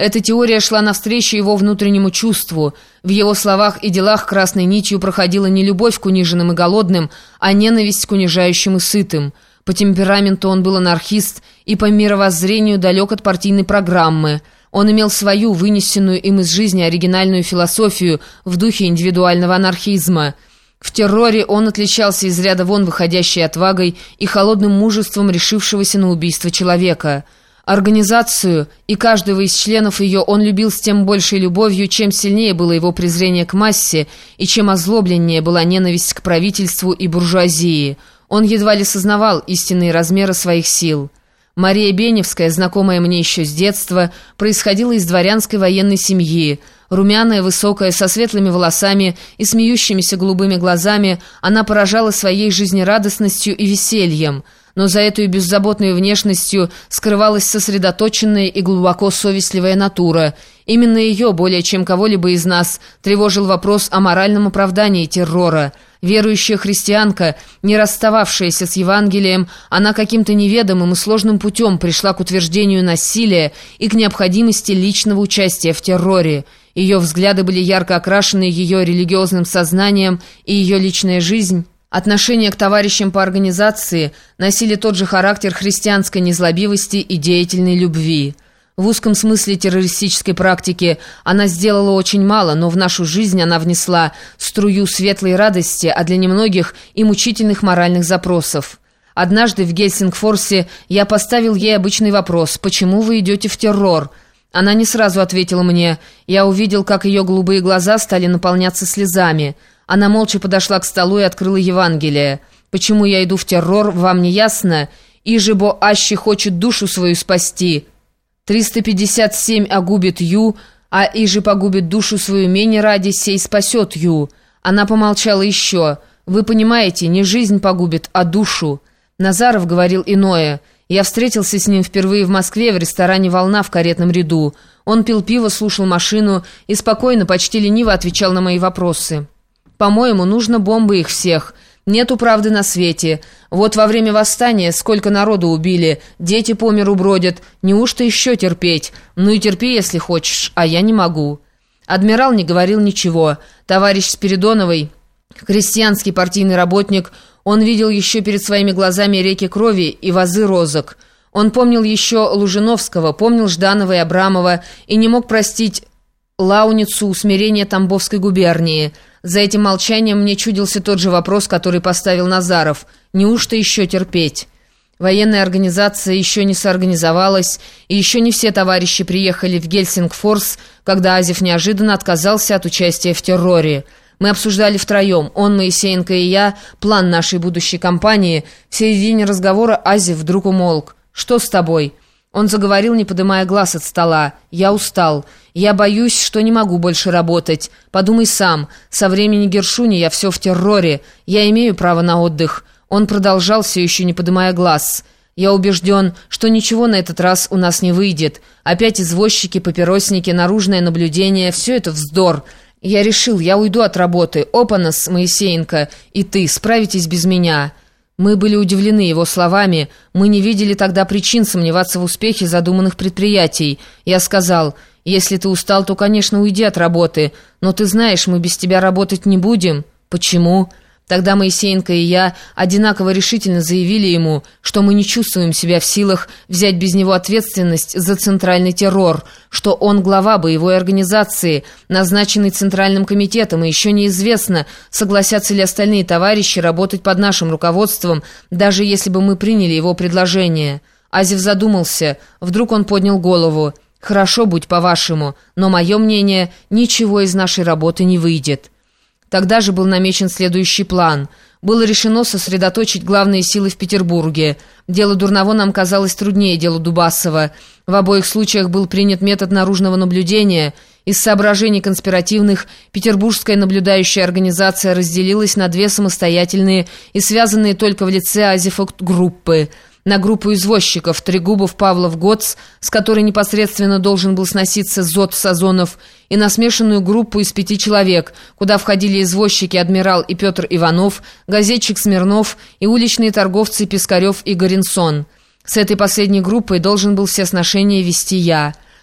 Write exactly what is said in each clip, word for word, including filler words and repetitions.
Эта теория шла навстречу его внутреннему чувству. В его словах и делах красной нитью проходила не любовь к униженным и голодным, а ненависть к унижающим и сытым. По темпераменту он был анархист и по мировоззрению далек от партийной программы. Он имел свою, вынесенную им из жизни, оригинальную философию в духе индивидуального анархизма. В терроре он отличался из ряда вон выходящей отвагой и холодным мужеством решившегося на убийство человека. Организацию и каждого из членов ее он любил с тем большей любовью, чем сильнее было его презрение к массе и чем озлобленнее была ненависть к правительству и буржуазии. Он едва ли сознавал истинные размеры своих сил. Мария Беневская, знакомая мне еще с детства, происходила из дворянской военной семьи. Румяная, высокая, со светлыми волосами и смеющимися голубыми глазами, она поражала своей жизнерадостностью и весельем. Но за этой беззаботной внешностью скрывалась сосредоточенная и глубоко совестливая натура. Именно ее, более чем кого-либо из нас, тревожил вопрос о моральном оправдании террора. Верующая христианка, не расстававшаяся с Евангелием, она каким-то неведомым и сложным путем пришла к утверждению насилия и к необходимости личного участия в терроре. Ее взгляды были ярко окрашены ее религиозным сознанием, и ее личная жизнь, отношения к товарищам по организации носили тот же характер христианской незлобивости и деятельной любви. В узком смысле террористической практики она сделала очень мало, но в нашу жизнь она внесла струю светлой радости, а для немногих и мучительных моральных запросов. Однажды в Гельсингфорсе я поставил ей обычный вопрос: «Почему вы идете в террор?» Она не сразу ответила мне. Я увидел, как ее голубые глаза стали наполняться слезами. Она молча подошла к столу и открыла Евангелие. «Почему я иду в террор, вам не ясно? Иже бо аще хочет душу свою спасти. триста пятьдесят семь огубит ю, а иже погубит душу свою менее ради, сей спасет ю». Она помолчала еще. «Вы понимаете, не жизнь погубит, а душу». Назаров говорил иное. Я встретился с ним впервые в Москве в ресторане «Волна» в каретном ряду. Он пил пиво, слушал машину и спокойно, почти лениво отвечал на мои вопросы. «По-моему, нужно бомбы их всех. Нету правды на свете. Вот во время восстания сколько народу убили, дети по миру бродят. Неужто еще терпеть? Ну и терпи, если хочешь, а я не могу». Адмирал не говорил ничего. Товарищ Спиридоновой, крестьянский партийный работник, он видел еще перед своими глазами реки крови и вазы розок. Он помнил еще Лужиновского, помнил Жданова и Абрамова и не мог простить Лауницу усмирения Тамбовской губернии. За этим молчанием мне чудился тот же вопрос, который поставил Назаров: «Неужто еще терпеть?» Военная организация еще не соорганизовалась, и еще не все товарищи приехали в Гельсингфорс, когда Азев неожиданно отказался от участия в терроре. Мы обсуждали втроем, он, Моисеенко и я, план нашей будущей кампании. В середине разговора Азев вдруг умолк. «Что с тобой?» Он заговорил, не поднимая глаз от стола. «Я устал. Я боюсь, что не могу больше работать. Подумай сам. Со времени Гершуни я все в терроре. Я имею право на отдых». Он продолжал, все еще не поднимая глаз. «Я убежден, что ничего на этот раз у нас не выйдет. Опять извозчики, папиросники, наружное наблюдение — все это вздор. Я решил, я уйду от работы. Опанас, Моисеенко, и ты справитесь без меня». Мы были удивлены его словами. Мы не видели тогда причин сомневаться в успехе задуманных предприятий. Я сказал: «Если ты устал, то, конечно, уйди от работы. Но ты знаешь, мы без тебя работать не будем». «Почему?» Тогда Моисеенко и я одинаково решительно заявили ему, что мы не чувствуем себя в силах взять без него ответственность за центральный террор, что он глава боевой организации, назначенный Центральным комитетом, и еще неизвестно, согласятся ли остальные товарищи работать под нашим руководством, даже если бы мы приняли его предложение. Азев задумался. Вдруг он поднял голову. «Хорошо, будь по-вашему, но мое мнение, ничего из нашей работы не выйдет». Тогда же был намечен следующий план. Было решено сосредоточить главные силы в Петербурге. Дело Дурново нам казалось труднее дела Дубасова. В обоих случаях был принят метод наружного наблюдения. Из соображений конспиративных петербургская наблюдающая организация разделилась на две самостоятельные и связанные только в лице Азефа группы. На группу извозчиков Трегубов, Павлов, Гоц, с которой непосредственно должен был сноситься Зод Сазонов, и на смешанную группу из пяти человек, куда входили извозчики Адмирал и Петр Иванов, газетчик Смирнов и уличные торговцы Пискарев и Горинсон. С этой последней группой должен был все сношения вести я.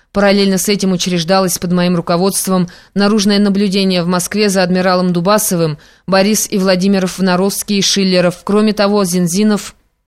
Параллельно с этим учреждалось под моим руководством наружное наблюдение в Москве за адмиралом Дубасовым, Борис и Владимиров, Вонаровский и Шиллеров. Кроме того, Зензинов